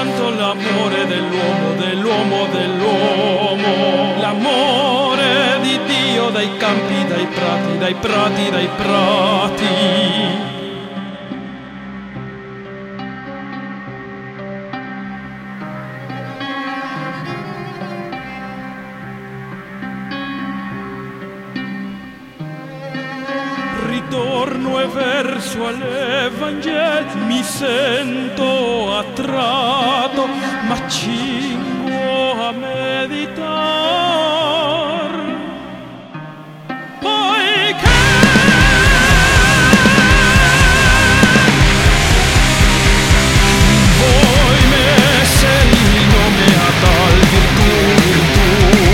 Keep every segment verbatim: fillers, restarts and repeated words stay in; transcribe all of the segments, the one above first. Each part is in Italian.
soltanto l'amore dell'uomo, dell'uomo, dell'uomo. L'amore di Dio dai campi, dai prati, dai prati, dai prati. Ritorno e verso all'Evangelo, mi sento attratto, ma cingo a meditar. Poiché voi messe il nome a tal virtù, virtù,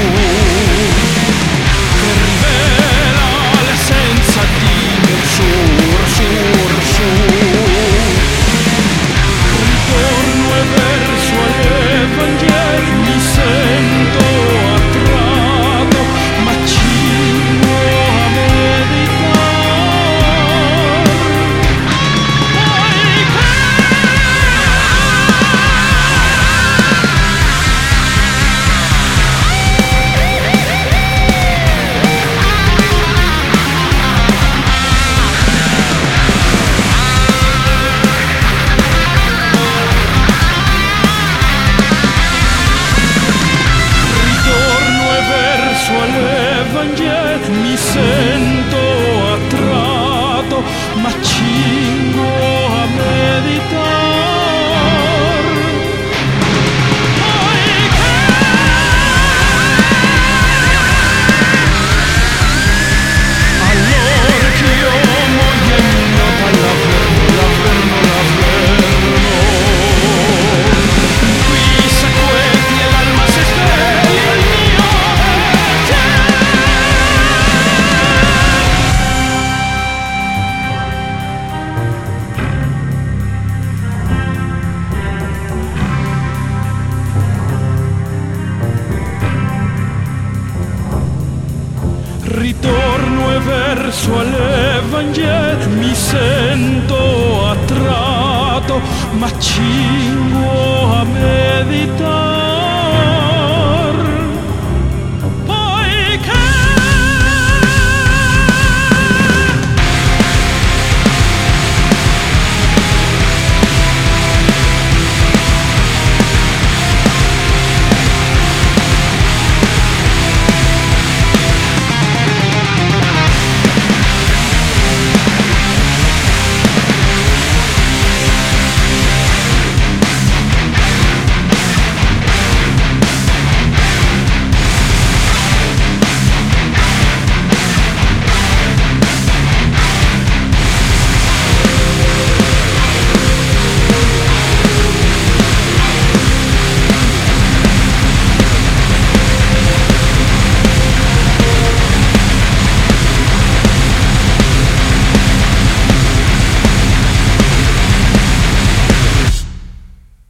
che rivela l'essenza di sur, sur, sur. Ritorno e verso all'Evangelo, mi sento attratto, ma cingo a meditar. Poiché mi sento attratto, ma cingo a meditar. Poiché allora che io moglie mia dall'avverno, l'avverno, l'avverno. Qui sequeti e l'alma se sveglia il mio ritorno e verso all'Evangelo, mi sento attratto, ma cingo a meditare.